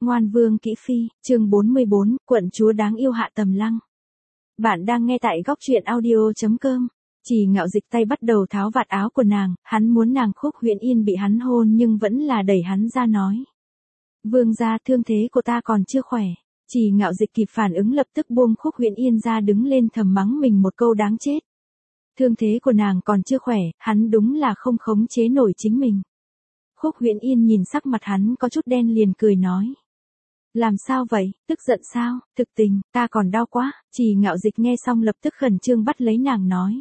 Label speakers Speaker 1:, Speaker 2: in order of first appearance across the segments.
Speaker 1: Ngoan Vương Kỹ Phi, chương 44, quận chúa đáng yêu Hạ Tầm Lăng. Bạn đang nghe tại góc truyện audio.com. Chỉ Ngạo Dịch tay bắt đầu tháo vạt áo của nàng, hắn muốn nàng Khúc Huyền Yên bị hắn hôn nhưng vẫn là đẩy hắn ra nói. Vương gia, thương thế của ta còn chưa khỏe. Chỉ Ngạo Dịch kịp phản ứng lập tức buông Khúc Huyền Yên ra đứng lên thầm mắng mình một câu đáng chết. Thương thế của nàng còn chưa khỏe, hắn đúng là không khống chế nổi chính mình. Khúc Huyền Yên nhìn sắc mặt hắn có chút đen liền cười nói. Làm sao vậy, tức giận sao, thực tình, ta còn đau quá. Chỉ Ngạo Dịch nghe xong lập tức khẩn trương bắt lấy nàng nói.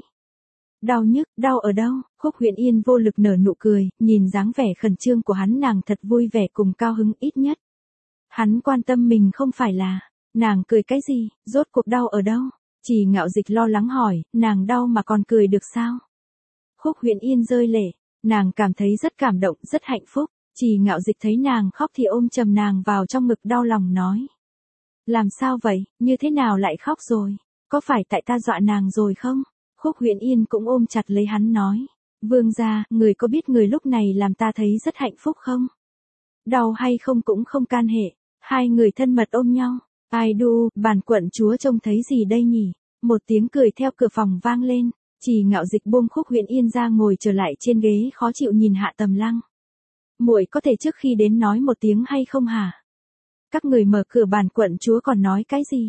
Speaker 1: Đau nhức, đau ở đâu? Khúc Huyền Yên vô lực nở nụ cười, nhìn dáng vẻ khẩn trương của hắn nàng thật vui vẻ cùng cao hứng ít nhất. Hắn quan tâm mình không phải là, nàng cười cái gì, rốt cuộc đau ở đâu? Chỉ Ngạo Dịch lo lắng hỏi, nàng đau mà còn cười được sao? Khúc Huyền Yên rơi lệ, nàng cảm thấy rất cảm động, rất hạnh phúc. Chỉ Ngạo Dịch thấy nàng khóc thì ôm chầm nàng vào trong ngực đau lòng nói. Làm sao vậy, như thế nào lại khóc rồi? Có phải tại ta dọa nàng rồi không? Khúc Huyền Yên cũng ôm chặt lấy hắn nói. Vương gia, người có biết người lúc này làm ta thấy rất hạnh phúc không? Đau hay không cũng không can hệ. Hai người thân mật ôm nhau. Ai đu, bản quận chúa trông thấy gì đây nhỉ? Một tiếng cười theo cửa phòng vang lên. Chỉ Ngạo Dịch buông Khúc Huyền Yên ra ngồi trở lại trên ghế khó chịu nhìn Hạ Tầm Lăng. Muội có thể trước khi đến nói một tiếng hay không hả? Các người mở cửa bản quận chúa còn nói cái gì?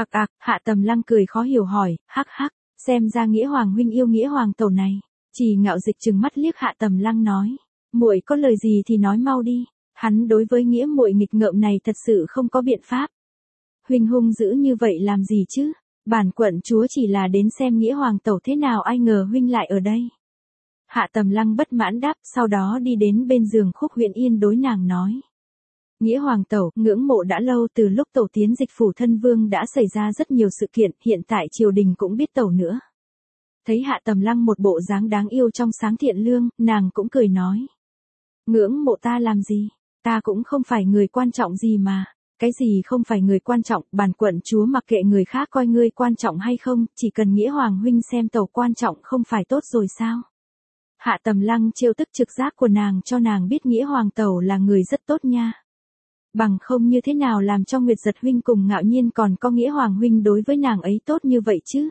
Speaker 1: Hạ Tầm Lăng cười khó hiểu hỏi, hắc hắc, xem ra Nghĩa Hoàng huynh yêu Nghĩa Hoàng tẩu này. Chỉ Ngạo Dịch trừng mắt liếc Hạ Tầm Lăng nói, muội có lời gì thì nói mau đi. Hắn đối với Nghĩa muội nghịch ngợm này thật sự không có biện pháp. Huynh hung dữ như vậy làm gì chứ? Bản quận chúa chỉ là đến xem Nghĩa Hoàng tẩu thế nào, ai ngờ huynh lại ở đây. Hạ Tầm Lăng bất mãn đáp, sau đó đi đến bên giường Khúc Huyền Yên đối nàng nói. Nghĩa Hoàng tẩu, ngưỡng mộ đã lâu, từ lúc tẩu tiến Dịch Phủ thân vương đã xảy ra rất nhiều sự kiện, hiện tại triều đình cũng biết tẩu nữa. Thấy Hạ Tầm Lăng một bộ dáng đáng yêu trong sáng thiện lương, nàng cũng cười nói. Ngưỡng mộ ta làm gì? Ta cũng không phải người quan trọng gì mà. Cái gì không phải người quan trọng, bản quận chúa mặc kệ người khác coi ngươi quan trọng hay không, chỉ cần Nghĩa Hoàng huynh xem tẩu quan trọng không phải tốt rồi sao? Hạ Tầm Lăng trêu tức trực giác của nàng cho nàng biết Nghĩa Hoàng tẩu là người rất tốt nha. Bằng không như thế nào làm cho Nguyệt Giật huynh cùng Ngạo Nhiên còn có Nghĩa Hoàng huynh đối với nàng ấy tốt như vậy chứ?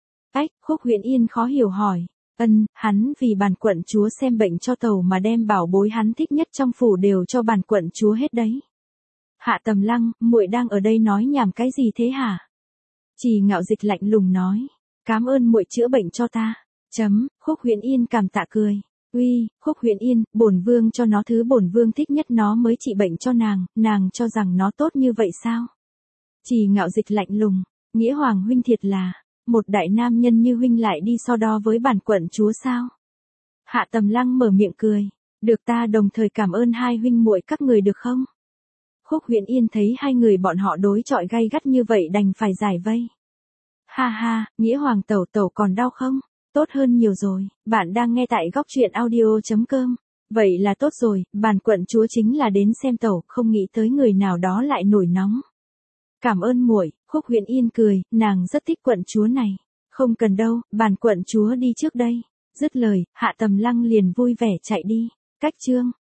Speaker 1: Khúc Huyền Yên khó hiểu hỏi. Hắn vì bản quận chúa xem bệnh cho tẩu mà đem bảo bối hắn thích nhất trong phủ đều cho bản quận chúa hết đấy. Hạ Tầm Lăng, muội đang ở đây nói nhảm cái gì thế hả? Chỉ Ngạo Dịch lạnh lùng nói. Cảm ơn muội chữa bệnh cho ta. Khúc Huyền Yên cảm tạ cười. Uy, Khúc Huyền Yên, bổn vương cho nó thứ bổn vương thích nhất nó mới trị bệnh cho nàng cho rằng nó tốt như vậy sao? Chỉ Ngạo Dịch lạnh lùng, Nghĩa Hoàng huynh thiệt là, một đại nam nhân như huynh lại đi so đo với bản quận chúa sao? Hạ Tầm Lăng mở miệng cười, được, ta đồng thời cảm ơn hai huynh muội các người được không? Khúc Huyền Yên thấy hai người bọn họ đối chọi gay gắt như vậy đành phải giải vây. Ha ha, Nghĩa Hoàng tẩu còn đau không? Tốt hơn nhiều rồi, bạn đang nghe tại góc truyện audio.com. Vậy là tốt rồi, bản quận chúa chính là đến xem tẩu, không nghĩ tới người nào đó lại nổi nóng. Cảm ơn muội. Khúc Huyền Yên cười, nàng rất thích quận chúa này. Không cần đâu, bản quận chúa đi trước đây. Dứt lời, Hạ Tầm Lăng liền vui vẻ chạy đi. Cách chương